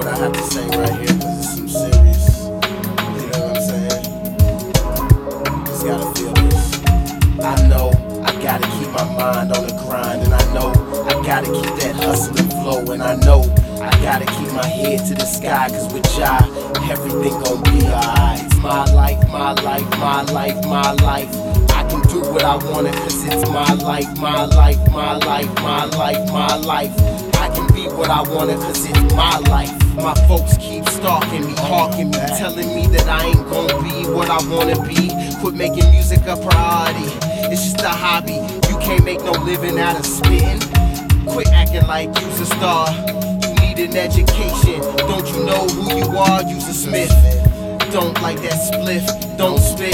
what I have to say right here, cause it's some serious. You know what I'm saying? Just gotta feel this. I know I gotta keep my mind on the grind, and I know I gotta keep that hustle and flow, and I know I gotta keep my head to the sky, cause with Jah, everything gon' be alright. It's my life, my life, my life, my life. I can do what I wanna, cause it's my life, my life, my life, my life, my life. I can be what I wanna, cause it's my life. My folks keep stalking me, hawking me, telling me that I ain't gon' be what I wanna be. Quit making music a priority, it's just a hobby. You can't make no living out of spitting. Quit acting like you's a star, you need an education. Don't you know who you are? You's a Smith. Don't like that spliff, don't spit.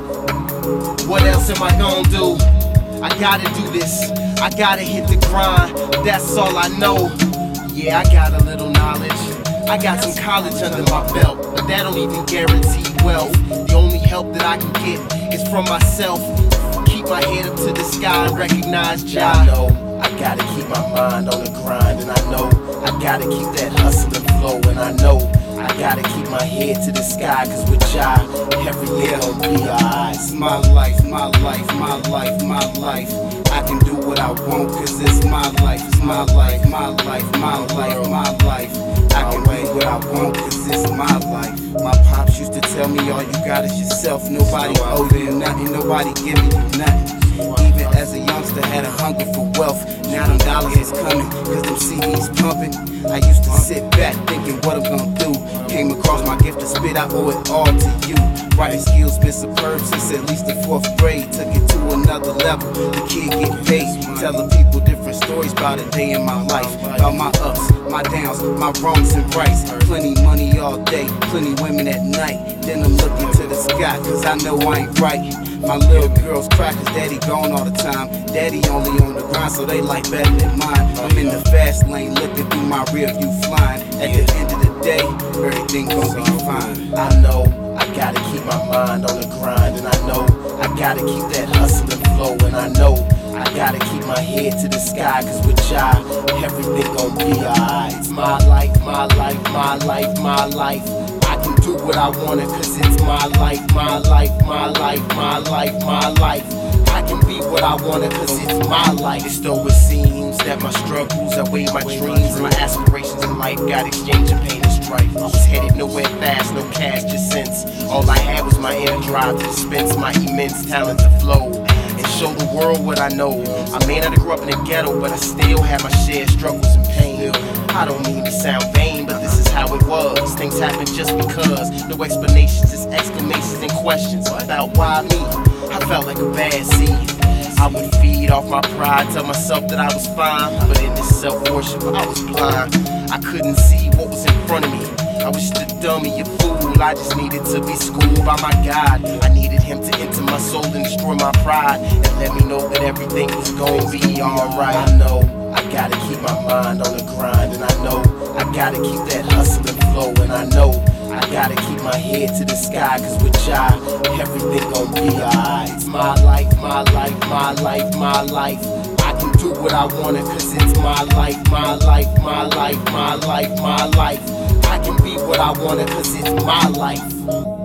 What else am I gon' do? I gotta do this, I gotta hit the grind, that's all I know. Yeah, I got a little knowledge, I got some college under my belt, but that don't even guarantee wealth. The only help that I can get is from myself. Keep my head up to the sky and recognize Jah. I know I gotta keep my mind on the grind, and I know I gotta keep that hustle and flow, and I know I gotta keep my head to the sky, cause with Jah, everything gon' be alright. It's my life, my life, my life, my life. I can do what I want, cause it's my life. It's my life, my life, my life, my life. I can do what I want, cause it's my life. My pops used to tell me all you got is yourself. Nobody owe you nothing, nobody giving you nothing. Even as a youngster had a hunger for wealth. Now them dollars is coming, cause them CDs pumping. I used to sit back thinking what I'm gonna do. Came across my gift to spit, I owe it all to you. Writing skills been superb since at least the 4th grade. Took it to another level, the kid get paid. Telling people different stories about a day in my life. About my ups, my downs, my wrongs and rights. Plenty money all day, plenty women at night. Then I'm looking to the sky, cause I know I ain't right. My little girls cry cause daddy gone all the time. Daddy only on the grind, so they like better than mine. I'm in the fast lane looking through my rear view flying. At the end of the day, everything gon' be fine. I know I gotta keep my mind on the grind, and I know I gotta keep that hustle and flow, and I know I gotta keep my head to the sky, cause with Jah, everything gon' be alright. It's my life, my life, my life, my life. I can do what I wanna, cause it's my life, my life, my life, my life, my life. I can be what I wanna, cause it's my life. It's though it seems that my struggles outweigh my dreams, and my aspirations in life got exchanging pain and strife. I was headed nowhere fast, no cash, just sense. All I had was my inner drive to dispense my immense talent to flow and show the world what I know. I may not have grew up in the ghetto, but I still had my share of struggles and pain. I don't mean to sound vain, but this is how it was. Things happen just because. No explanations, just exclamations and questions about why me. I felt like a bad seed. I would feed off my pride, tell myself that I was fine, but in this self-worship I was blind. I couldn't see what was in front of me. I was just a dummy, a fool. I just needed to be schooled by my God. I needed him to enter my soul and destroy my pride, and let me know that everything was gonna be alright. I know I gotta keep my mind on the grind, and I know I gotta keep that hustle and flow, and I know I gotta keep my head to the sky, cause with Jah, everything gon' be alright. It's my life, my life, my life, my life. I can do what I wanna, cause it's my life, my life, my life, my life, my life. I can be what I wanna, cause it's my life.